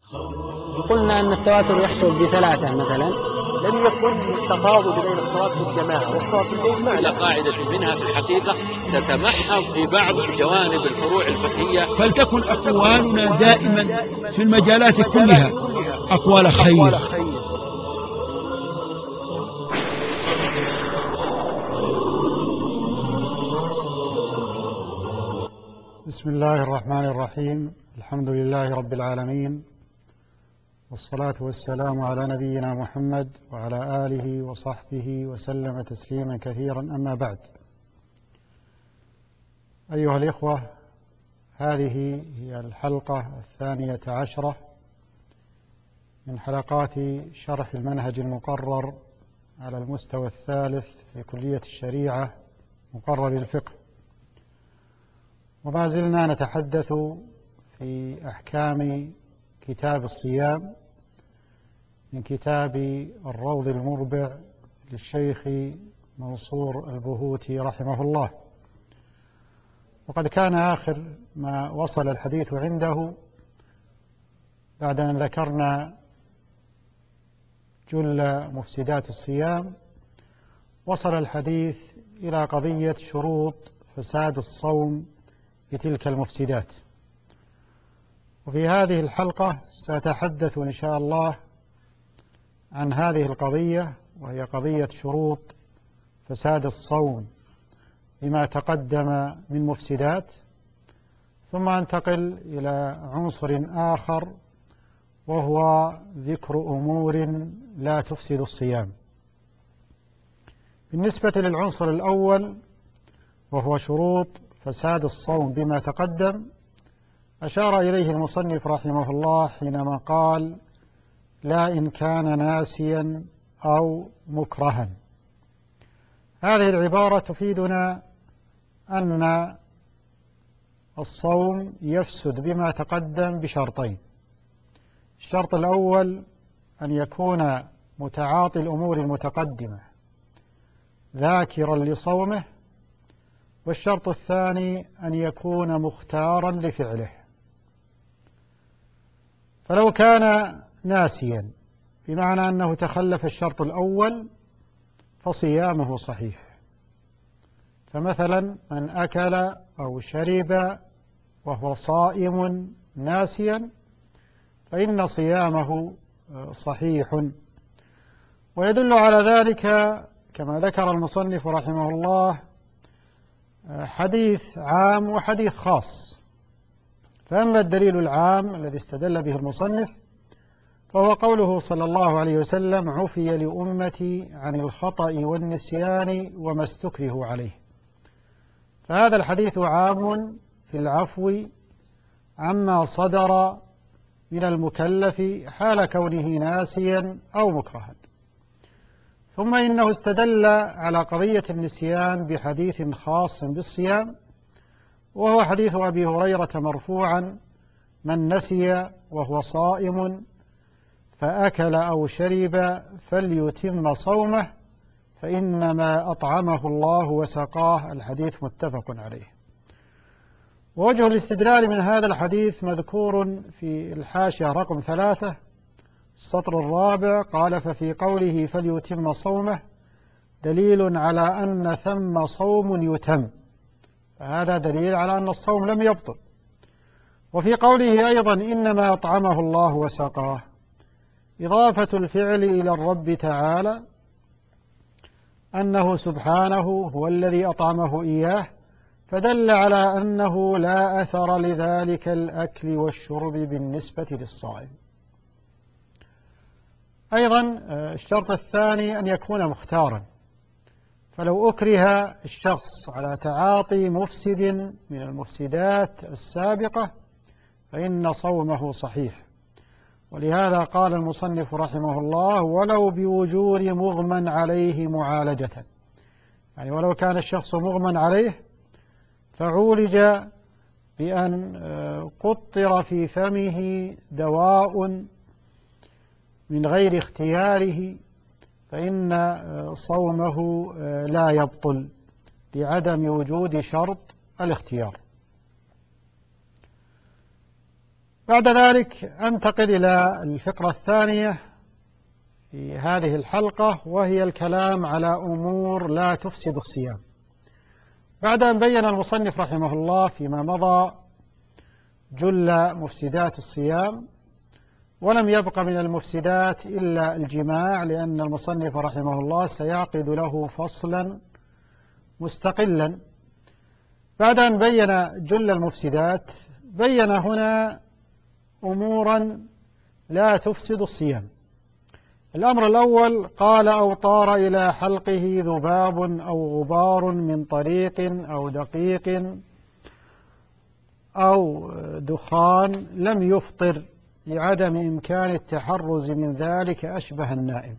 قلنا أن التواتر يحصل بثلاثة مثلا. لم يكن التفاضل بين الصلاة في الجماعة والصلاة في البيت على قاعدة منها في الحقيقة تتمحض في بعض جوانب الفروع الفقهية. فلتكن أقوالنا دائما في المجالات كلها أقوال خير. بسم الله الرحمن الرحيم. الحمد لله رب العالمين، والصلاة والسلام على نبينا محمد وعلى آله وصحبه وسلم تسليما كثيرا. أما بعد، أيها الإخوة، هذه هي الحلقة 12 من حلقات شرح المنهج المقرر على المستوى الثالث في كلية الشريعة مقرر الفقه، وما زلنا نتحدث في أحكام كتاب الصيام من كتاب الروض المربع للشيخ منصور البهوتي رحمه الله. وقد كان آخر ما وصل الحديث عنده بعد أن ذكرنا جل مفسدات الصيام، وصل الحديث إلى قضية شروط فساد الصوم بتلك المفسدات. وفي هذه الحلقة سأتحدث إن شاء الله عن هذه القضية، وهي قضية شروط فساد الصوم بما تقدم من مفسدات، ثم أنتقل إلى عنصر آخر وهو ذكر أمور لا تفسد الصيام. بالنسبة للعنصر الأول وهو شروط فساد الصوم بما تقدم، أشار إليه المصنف رحمه الله حينما قال: لا إن كان ناسيا أو مكرها. هذه العبارة تفيدنا أن الصوم يفسد بما تقدم بشرطين. الشرط الأول أن يكون متعاطي الأمور المتقدمة ذاكرا لصومه، والشرط الثاني أن يكون مختارا لفعله. فلو كان ناسيا بمعنى أنه تخلف الشرط الأول فصيامه صحيح. فمثلا من أكل أو شرب وهو صائم ناسيا فإن صيامه صحيح. ويدل على ذلك كما ذكر المصنف رحمه الله حديث عام وحديث خاص. فأما الدليل العام الذي استدل به المصنف فهو قوله صلى الله عليه وسلم: عفي لأمتي عن الخطأ والنسيان وما استكرهوا عليه. فهذا الحديث عام في العفو عما صدر من المكلف حال كونه ناسيا أو مكرها. ثم إنه استدل على قضية النسيان بحديث خاص بالصيام، وهو حديث أبي هريرة مرفوعا: من نسي وهو صائم فأكل أو شرب فليتم صومه فإنما أطعمه الله وسقاه. الحديث متفق عليه. ووجه الاستدلال من هذا الحديث مذكور في الحاشية رقم 3 السطر الرابع. قال: ففي قوله فليتم صومه دليل على أن ثم صوم يتم، فهذا دليل على أن الصوم لم يبطل. وفي قوله أيضا إنما أطعمه الله وسقاه إضافة الفعل إلى الرب تعالى، أنه سبحانه هو الذي أطعمه إياه، فدل على أنه لا أثر لذلك الأكل والشرب بالنسبة للصائم. أيضا الشرط الثاني أن يكون مختارا. فلو أكره الشخص على تعاطي مفسد من المفسدات السابقة فإن صومه صحيح. ولهذا قال المصنف رحمه الله: ولو بوجود مغمى عليه معالجة. يعني ولو كان الشخص مغمى عليه فعولج بأن قطر في فمه دواء من غير اختياره فإن صومه لا يبطل لعدم وجود شرط الاختيار. بعد ذلك أنتقل إلى الفقرة الثانية في هذه الحلقة، وهي الكلام على أمور لا تفسد الصيام. بعد أن بين المصنف رحمه الله فيما مضى جل مفسدات الصيام، ولم يبق من المفسدات إلا الجماع، لأن المصنف رحمه الله سيعقد له فصلا مستقلا. بعد أن بين جل المفسدات بين هنا أمورا لا تفسد الصيام. الأمر الأول قال: أو طار إلى حلقه ذباب أو غبار من طريق أو دقيق أو دخان لم يفطر لعدم إمكان التحرز من ذلك أشبه النائم.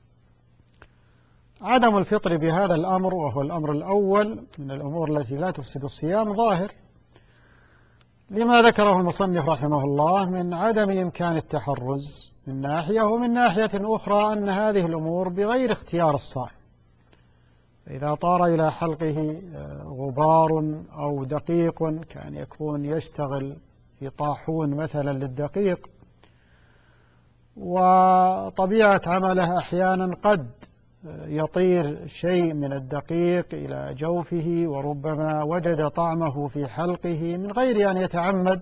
عدم الفطر بهذا الأمر، وهو الأمر الأول من الأمور التي لا تفسد الصيام، ظاهر لما ذكره المصنف رحمه الله من عدم إمكان التحرز من ناحية، ومن ناحية أخرى أن هذه الأمور بغير اختيار الصائم. فإذا طار إلى حلقه غبار أو دقيق، كان يكون يشتغل في طاحون مثلا للدقيق، وطبيعة عمله أحيانا قد يطير شيء من الدقيق إلى جوفه، وربما وجد طعمه في حلقه من غير أن يتعمد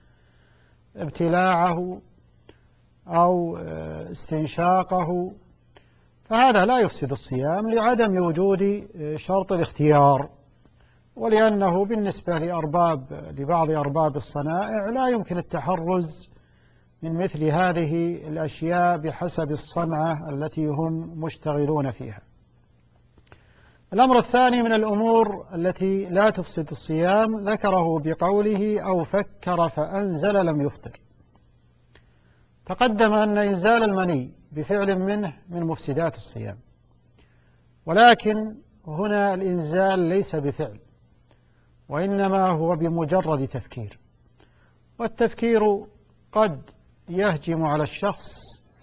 ابتلاعه أو استنشاقه، فهذا لا يفسد الصيام لعدم وجود شرط الاختيار، ولأنه بالنسبة لبعض أرباب الصنائع لا يمكن التحرز من مثل هذه الأشياء بحسب الصنعة التي هم مشتغلون فيها. الأمر الثاني من الأمور التي لا تفسد الصيام ذكره بقوله: أو فكر فأنزل لم يفطر. تقدم أن إنزال المني بفعل منه من مفسدات الصيام، ولكن هنا الإنزال ليس بفعل، وإنما هو بمجرد تفكير، والتفكير قد يهجم على الشخص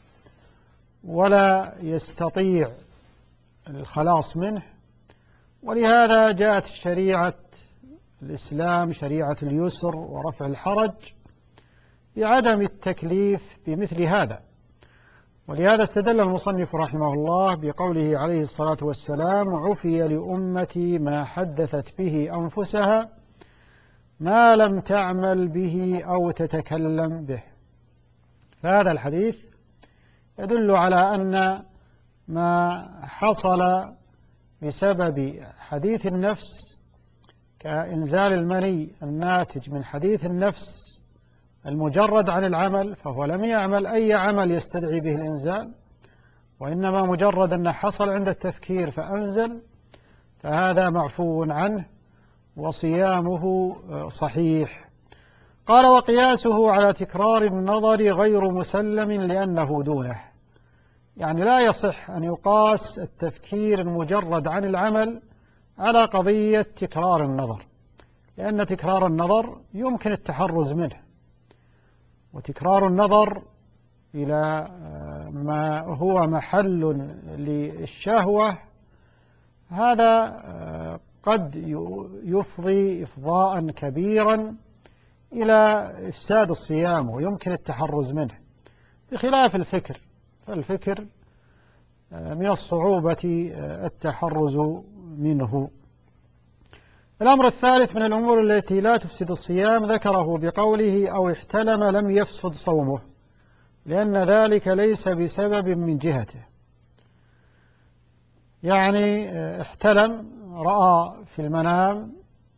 ولا يستطيع الخلاص منه. ولهذا جاءت شريعة الإسلام شريعة اليسر ورفع الحرج بعدم التكليف بمثل هذا. ولهذا استدل المصنف رحمه الله بقوله عليه الصلاة والسلام: عفي لأمتي ما حدثت به أنفسها ما لم تعمل به أو تتكلم به. فهذا الحديث يدل على أن ما حصل بسبب حديث النفس كإنزال المني الناتج من حديث النفس المجرد عن العمل، فهو لم يعمل أي عمل يستدعي به الإنزال، وإنما مجرد أن حصل عند التفكير فأنزل، فهذا معفو عنه وصيامه صحيح. قال: وقياسه على تكرار النظر غير مسلم لأنه دونه. يعني لا يصح أن يقاس التفكير المجرد عن العمل على قضية تكرار النظر، لأن تكرار النظر يمكن التحرز منه، وتكرار النظر إلى ما هو محل للشهوة هذا قد يفضي إفضاء كبيرا إلى إفساد الصيام، ويمكن التحرز منه، بخلاف الفكر، فالفكر من الصعوبة التحرز منه. الأمر الثالث من الأمور التي لا تفسد الصيام ذكره بقوله: أو احتلم لم يفسد صومه، لأن ذلك ليس بسبب من جهته. يعني احتلم، رأى في المنام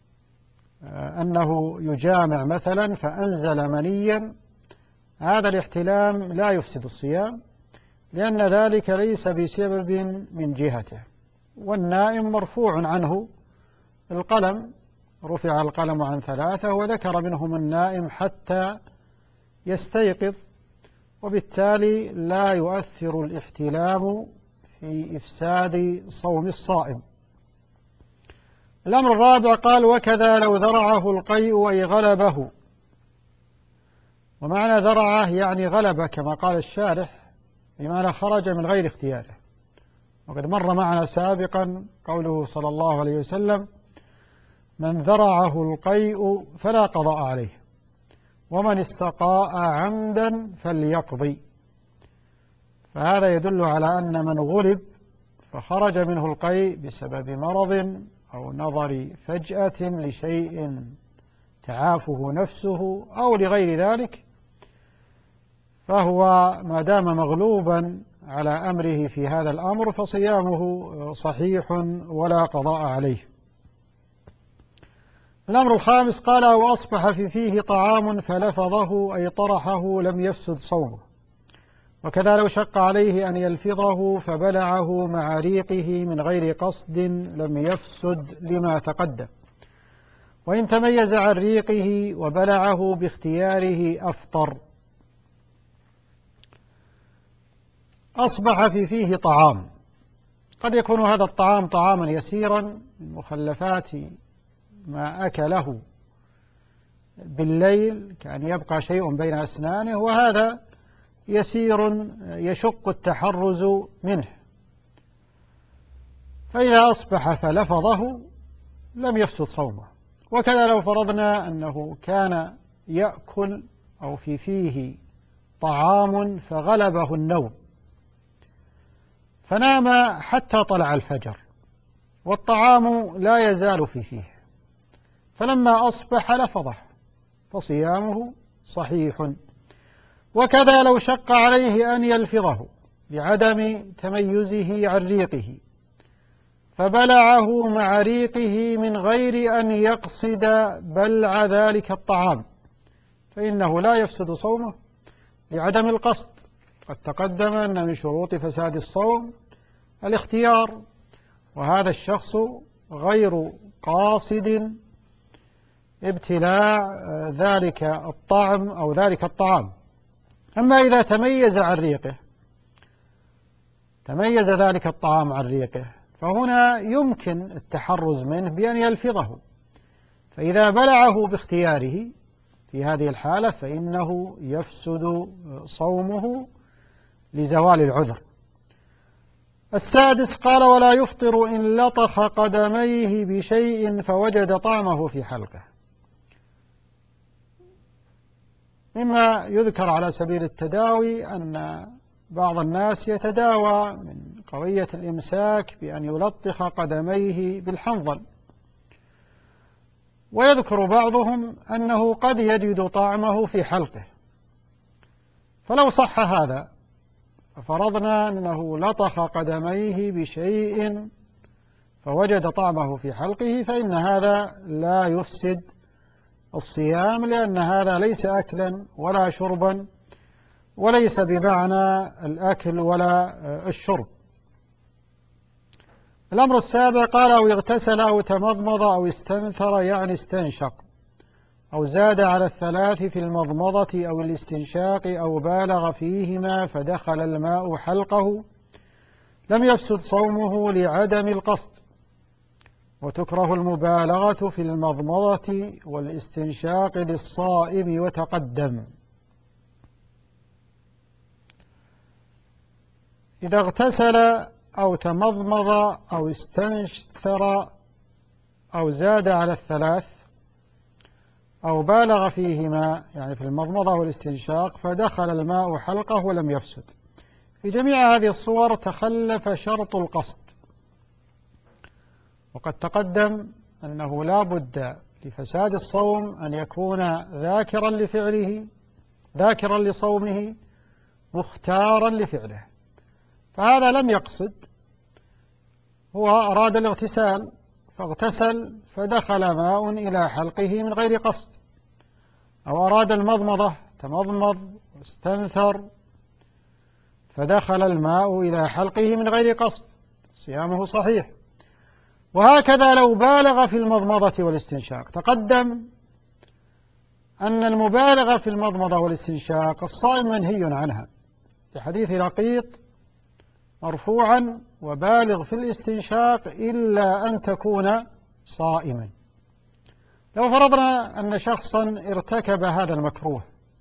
أنه يجامع مثلا فأنزل منيا، هذا الاحتلام لا يفسد الصيام، لأن ذلك ليس بسبب من جهته. والنائم مرفوع عنه القلم، رفع القلم عن 3، وذكر منهم النائم حتى يستيقظ، وبالتالي لا يؤثر الاحتلام في إفساد صوم الصائم. الأمر الرابع قال: وكذا لو ذرعه القيء أي غلبه. ومعنى ذرعه يعني غلبه، كما قال الشارح، بمعنى خرج من غير اختياره. وقد مر معنا سابقا قوله صلى الله عليه وسلم: من ذرعه القيء فلا قضاء عليه. ومن استقاء عمدا فليقضي. فهذا يدل على أن من غلب فخرج منه القيء بسبب مرض أو نظر فجأة لشيء تعافه نفسه أو لغير ذلك، فهو ما دام مغلوبا على أمره في هذا الأمر فصيامه صحيح ولا قضاء عليه. الأمر الخامس قال: أو أصبح في فيه طعام فلفظه أي طرحه لم يفسد صومه، وكذا لو شق عليه أن يلفظه فبلعه مع ريقه من غير قصد لم يفسد لما تقدم، وإن تميز عن ريقه وبلعه باختياره أفطر. أصبح في فيه طعام، قد يكون هذا الطعام طعاما يسيرا من مخلفات ما أكله بالليل، كأن يبقى شيء بين أسنانه، وهذا يسير يشق التحرز منه، فإذا أصبح فلفظه لم يفسد صومه. وكذا لو فرضنا أنه كان يأكل أو في فيه طعام فغلبه النوم فنام حتى طلع الفجر والطعام لا يزال في فيه، فلما أصبح لفظه فصيامه صحيح. وكذا لو شق عليه أن يلفظه لعدم تميزه عن ريقه فبلعه مع ريقه من غير أن يقصد بلع ذلك الطعام فإنه لا يفسد صومه لعدم القصد. قد تقدم أن من شروط فساد الصوم الاختيار، وهذا الشخص غير قاصد ابتلاع ذلك الطعم أو ذلك الطعام. أما إذا تميز عن ريقه، تميز ذلك الطعام عن ريقه، فهنا يمكن التحرز منه بأن يلفظه، فإذا بلعه باختياره في هذه الحالة فإنه يفسد صومه لزوال العذر. السادس قال: ولا يفطر إن لطخ قدميه بشيء فوجد طعمه في حلقه. مما يذكر على سبيل التداوي أن بعض الناس يتداوى من قضية الإمساك بأن يلطخ قدميه بالحنظل، ويذكر بعضهم أنه قد يجد طعمه في حلقه، فلو صح هذا ففرضنا أنه لطخ قدميه بشيء فوجد طعمه في حلقه، فإن هذا لا يفسد الصيام، لأن هذا ليس أكلا ولا شربا، وليس بمعنى الأكل ولا الشرب. الأمر السابع قال: أو اغتسل أو تمضمض أو استنثر يعني استنشق، أو زاد على الثلاث في المضمضة أو الاستنشاق أو بالغ فيهما فدخل الماء حلقه لم يفسد صومه لعدم القصد. وتكره المبالغة في المضمضة والاستنشاق للصائم وتقدم. إذا اغتسل أو تمضمض أو استنثر أو زاد على الثلاث أو بالغ فيهما يعني في المضمضة والاستنشاق فدخل الماء حلقه ولم يفسد. في جميع هذه الصور تخلف شرط القصد، وقد تقدم أنه لا بد لفساد الصوم أن يكون ذاكرا لفعله، ذاكرا لصومه، مختارا لفعله. فهذا لم يقصد، هو أراد الاغتسال فاغتسل فدخل ماء إلى حلقه من غير قصد، أو أراد المضمضة تمضمض واستنثر فدخل الماء إلى حلقه من غير قصد، صيامه صحيح. وهكذا لو بالغ في المضمضة والاستنشاق. تقدم أن المبالغة في المضمضة والاستنشاق الصائم منهي عنها لحديث لقيط مرفوعا: وبالغ في الاستنشاق إلا أن تكون صائما. لو فرضنا أن شخصا ارتكب هذا المكروه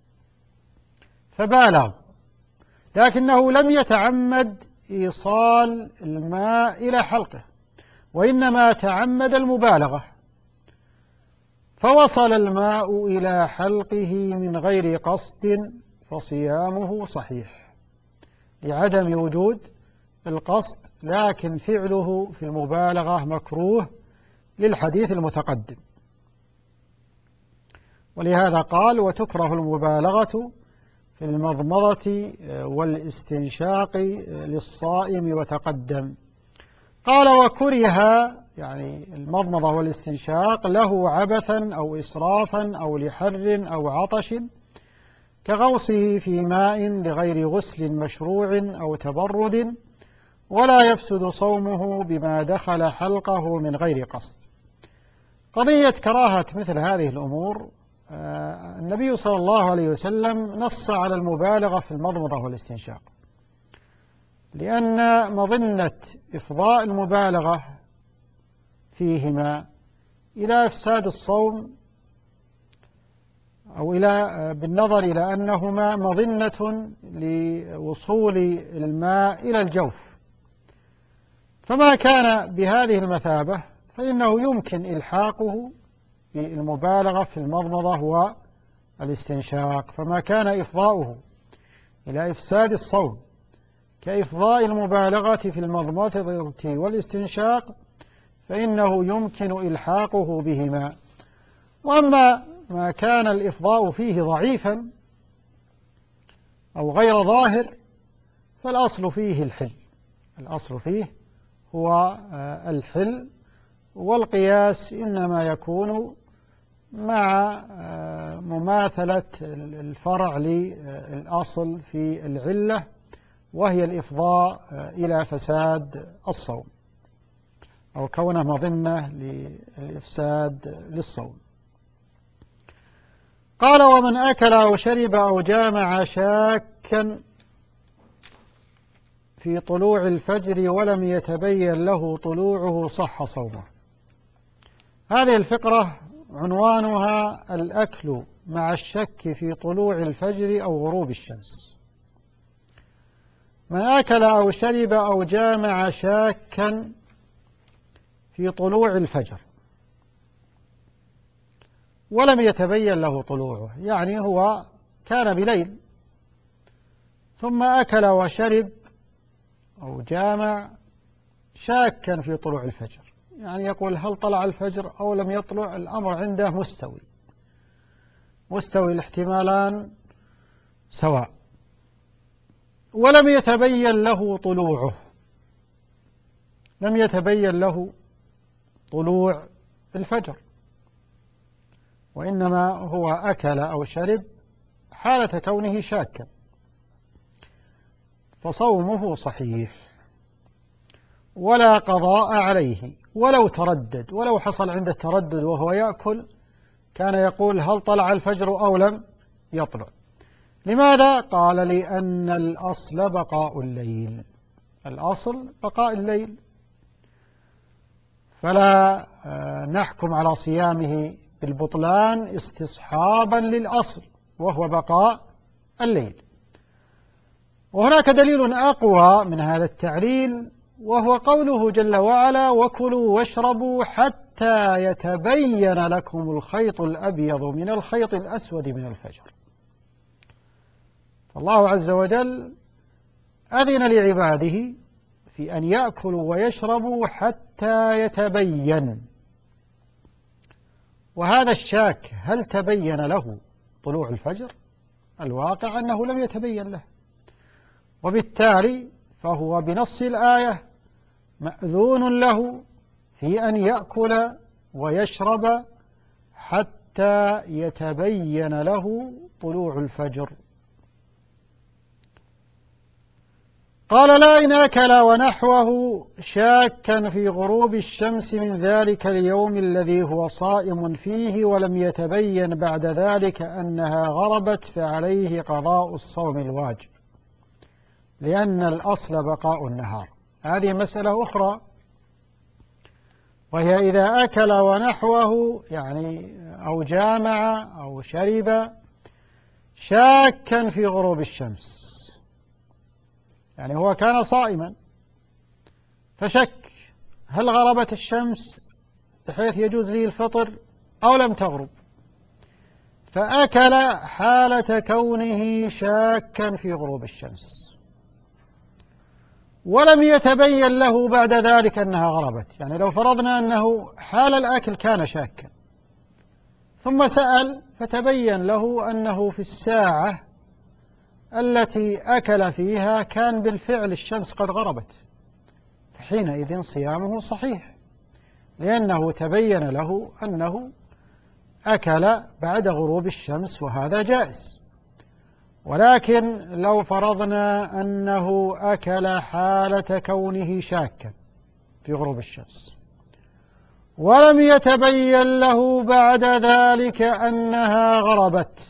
فبالغ لكنه لم يتعمد إيصال الماء إلى حلقه، وإنما تعمد المبالغة، فوصل الماء إلى حلقه من غير قصد فصيامه صحيح، لعدم وجود القصد، لكن فعله في المبالغة مكروه للحديث المتقدم. ولهذا قال: وتكره المبالغة في المضمضة والاستنشاق للصائم، وتقدم. قال: وكره، يعني المضمضة والاستنشاق، له عبثا أو إسرافا أو لحر أو عطش، كغوصه في ماء لغير غسل مشروع أو تبرد، ولا يفسد صومه بما دخل حلقه من غير قصد. قضية كراهة مثل هذه الأمور، النبي صلى الله عليه وسلم نص على المبالغة في المضمضة والاستنشاق، لأن مظنة إفضاء المبالغة فيهما إلى إفساد الصوم، أو بالنظر إلى أنهما مظنة لوصول الماء إلى الجوف، فما كان بهذه المثابة فإنه يمكن إلحاقه بالمبالغة في المضمضة والاستنشاق. فما كان إفضاؤه إلى إفساد الصوم كإفضاء المبالغة في المضمضة والاستنشاق فإنه يمكن إلحاقه بهما. وأما ما كان الإفضاء فيه ضعيفا أو غير ظاهر فالأصل فيه الحل، الأصل فيه هو الحل، والقياس إنما يكون مع مماثلة الفرع للأصل في العلة، وهي الإفضاء إلى فساد الصوم أو كونه مظنة للإفساد للصوم. قال: ومن أكل أو شرب أو جامع شاكا في طلوع الفجر ولم يتبين له طلوعه صح صومه. هذه الفقرة عنوانها الأكل مع الشك في طلوع الفجر أو غروب الشمس. من أكل أو شرب أو جامع شاكا في طلوع الفجر ولم يتبين له طلوعه، يعني هو كان بليل ثم أكل وشرب أو جامع شاكا في طلوع الفجر، يعني يقول هل طلع الفجر أو لم يطلع، الأمر عنده مستوي الاحتمالان سواء، ولم يتبين له طلوعه، لم يتبين له طلوع الفجر، وإنما هو أكل أو شرب حالة كونه شاكا، فصومه صحيح ولا قضاء عليه ولو تردد، ولو حصل عنده تردد وهو يأكل كان يقول هل طلع الفجر أو لم يطلع. لماذا؟ قال: لأن الأصل بقاء الليل، الأصل بقاء الليل، فلا نحكم على صيامه بالبطلان استصحابا للأصل وهو بقاء الليل. وهناك دليل أقوى من هذا التعليل، وهو قوله جل وعلا: وكلوا واشربوا حتى يتبين لكم الخيط الأبيض من الخيط الأسود من الفجر. فالله عز وجل أذن لعباده في أن يأكلوا ويشربوا حتى يتبين، وهذا الشاك هل تبين له طلوع الفجر؟ الواقع أنه لم يتبين له، وبالتالي فهو بنص الآية مأذون له في أن يأكل ويشرب حتى يتبين له طلوع الفجر. قال: لا إن أكل ونحوه شاكا في غروب الشمس من ذلك اليوم الذي هو صائم فيه ولم يتبين بعد ذلك أنها غربت فعليه قضاء الصوم الواجب، لأن الأصل بقاء النهار. هذه مسألة أخرى، وهي إذا أكل ونحوه، يعني أو جامع أو شرب شاكا في غروب الشمس، يعني هو كان صائما فشك هل غربت الشمس بحيث يجوز لي الفطر أو لم تغرب، فأكل حالة كونه شاكا في غروب الشمس، ولم يتبين له بعد ذلك أنها غربت. يعني لو فرضنا أنه حال الأكل كان شاكا، ثم سأل فتبين له أنه في الساعة التي أكل فيها كان بالفعل الشمس قد غربت، فحينئذ صيامه صحيح، لأنه تبين له أنه أكل بعد غروب الشمس، وهذا جائز. ولكن لو فرضنا أنه أكل حالة كونه شاكا في غروب الشمس، ولم يتبين له بعد ذلك أنها غربت،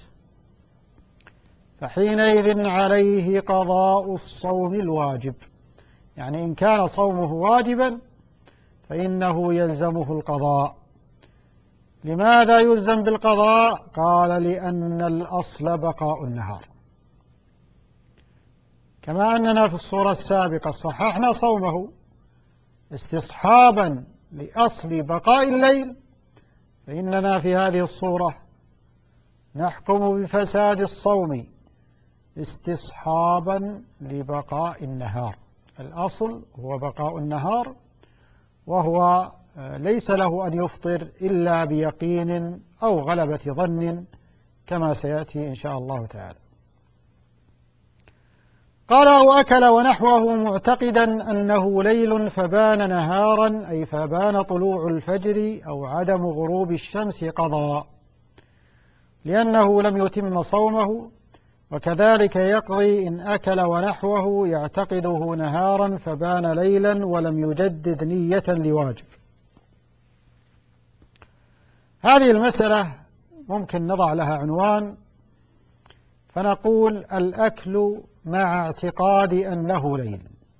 فحينئذ عليه قضاء الصوم الواجب. يعني إن كان صومه واجبا فإنه يلزمه القضاء. لماذا يلزم بالقضاء؟ قال لأن الأصل بقاء النهار، كما أننا في الصورة السابقة صححنا صومه استصحابا لأصل بقاء الليل، فإننا في هذه الصورة نحكم بفساد الصوم استصحابا لبقاء النهار. الأصل هو بقاء النهار، وهو ليس له أن يفطر إلا بيقين أو غلبة ظن، كما سيأتي إن شاء الله تعالى. قال: أو أكل ونحوه معتقدا أنه ليل فبان نهارا، أي فبان طلوع الفجر أو عدم غروب الشمس، قضى، لأنه لم يتم صومه. وكذلك يقضي إن أكل ونحوه يعتقده نهارا فبان ليلا ولم يجدد نية لواجب. هذه المسألة ممكن نضع لها عنوان فنقول: الأكل مع اعتقاد أنه ليل.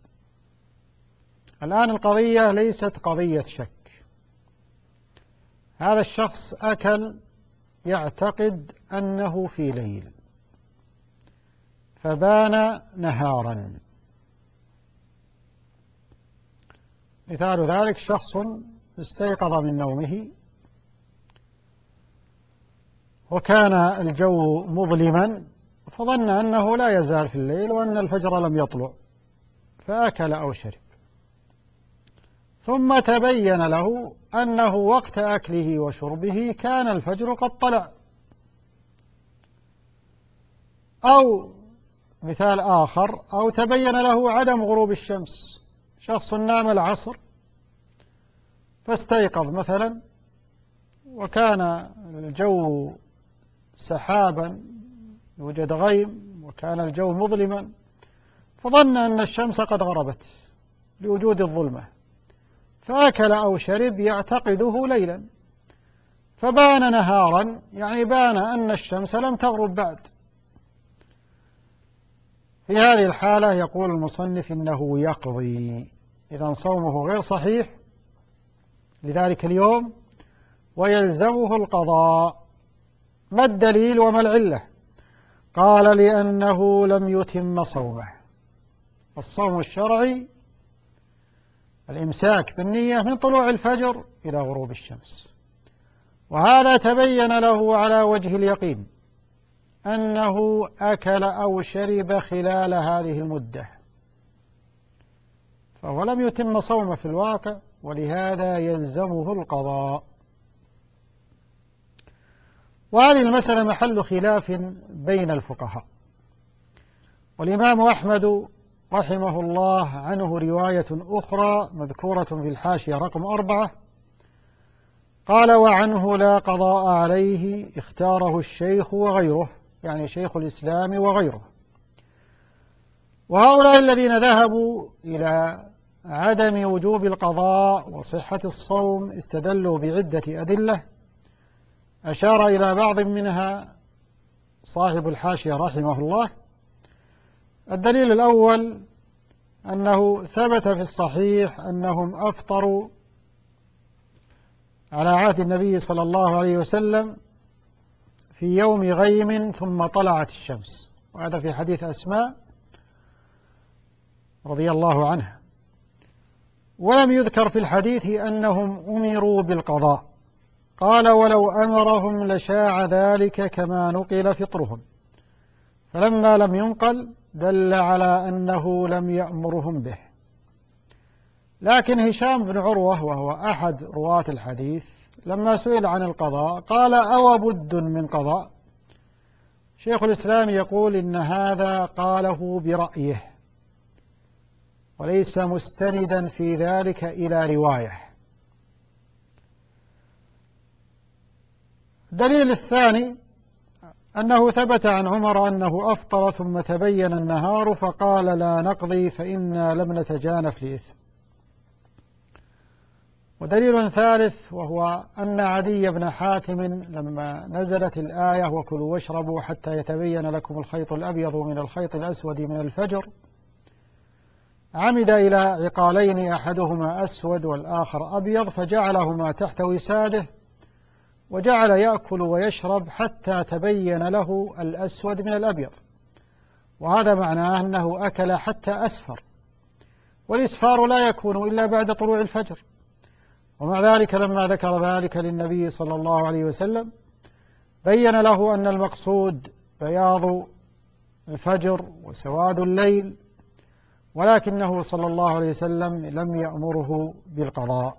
الآن القضية ليست قضية شك، هذا الشخص أكل يعتقد أنه في ليل فبان نهارا. مثال ذلك: شخص استيقظ من نومه وكان الجو مظلما، فظن أنه لا يزال في الليل وأن الفجر لم يطلع، فأكل أو شرب، ثم تبين له أنه وقت أكله وشربه كان الفجر قد طلع. أو مثال آخر: أو تبين له عدم غروب الشمس، شخص نام العصر فاستيقظ مثلا وكان الجو سحابا، يوجد غيم وكان الجو مظلما، فظن أن الشمس قد غربت لوجود الظلمة، فأكل أو شرب يعتقده ليلا، فبان نهارا، يعني بان أن الشمس لم تغرب بعد. في هذه الحالة يقول المصنف إنه يقضي، إذن صومه غير صحيح لذلك اليوم ويلزمه القضاء. ما الدليل وما العلة؟ قال: لأنه لم يتم صومه. الصوم الشرعي الإمساك بالنية من طلوع الفجر إلى غروب الشمس، وهذا تبين له على وجه اليقين أنه أكل أو شرب خلال هذه المدة، فهو لم يتم صومه في الواقع، ولهذا يلزمه القضاء. وهذه المسألة محل خلاف بين الفقهاء، والإمام أحمد رحمه الله عنه رواية أخرى مذكورة في الحاشية رقم 4، قال: وعنه لا قضاء عليه، اختاره الشيخ وغيره، يعني شيخ الإسلام وغيره. وهؤلاء الذين ذهبوا إلى عدم وجوب القضاء وصحة الصوم استدلوا بعدة أدلة أشار إلى بعض منها صاحب الحاشية رحمه الله. الدليل الأول أنه ثبت في الصحيح أنهم أفطروا على عهد النبي صلى الله عليه وسلم في يوم غيم ثم طلعت الشمس، وهذا في حديث أسماء رضي الله عنها. ولم يذكر في الحديث أنهم أمروا بالقضاء، قال ولو أمرهم لشاع ذلك كما نقل فطرهم، فلما لم ينقل دل على أنه لم يأمرهم به. لكن هشام بن عروة وهو أحد رواة الحديث لما سئل عن القضاء قال أو بد من قضاء؟ شيخ الإسلام يقول إن هذا قاله برأيه وليس مستندا في ذلك إلى رواية. الدليل الثاني أنه ثبت عن عمر أنه أفطر ثم تبين النهار فقال لا نقضي فإنا لم نتجانف لإثم. ودليل ثالث وهو أن عدي بن حاتم لما نزلت الآية وكلوا واشربوا حتى يتبين لكم الخيط الأبيض من الخيط الأسود من الفجر عمد إلى عقالين أحدهما أسود والآخر أبيض فجعلهما تحت وساده وجعل يأكل ويشرب حتى تبين له الأسود من الأبيض، وهذا معناه أنه أكل حتى أسفر، والإسفار لا يكون إلا بعد طلوع الفجر. ومع ذلك لما ذكر ذلك للنبي صلى الله عليه وسلم بين له أن المقصود بياض الفجر وسواد الليل، ولكنه صلى الله عليه وسلم لم يأمره بالقضاء.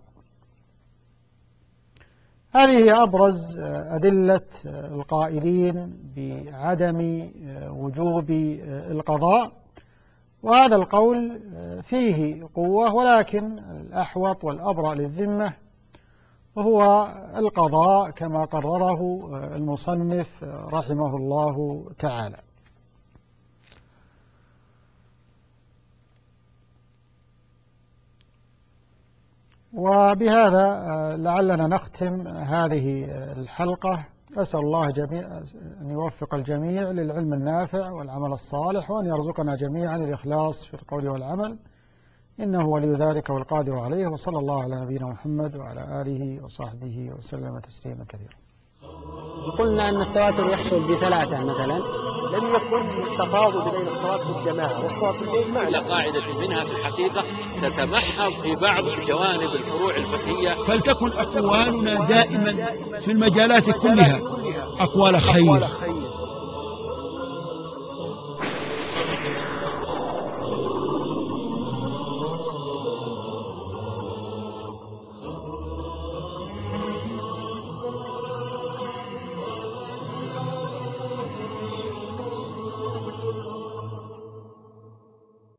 هذه هي أبرز أدلة القائلين بعدم وجوب القضاء، وهذا القول فيه قوة، ولكن الأحوط والأبرأ للذمة وهو القضاء كما قرره المصنف رحمه الله تعالى. وبهذا لعلنا نختم هذه الحلقة. أسأل الله أن يوفق الجميع للعلم النافع والعمل الصالح، وأن يرزقنا جميعا الإخلاص في القول والعمل، إنه ولي ذلك والقادر عليه. وصلى الله على نبينا محمد وعلى آله وصحبه وسلم تسليما كثيرا. قلنا أن التواتر يحصل بثلاثة مثلا. لم يكن التفاضل بين الصلاة في الجماعة والصلاة في البيت على قاعدة منها في الحقيقة تتمحض في بعض جوانب الفروع الفقهية. فلتكن أقوالنا دائما في المجالات كلها أقوال خير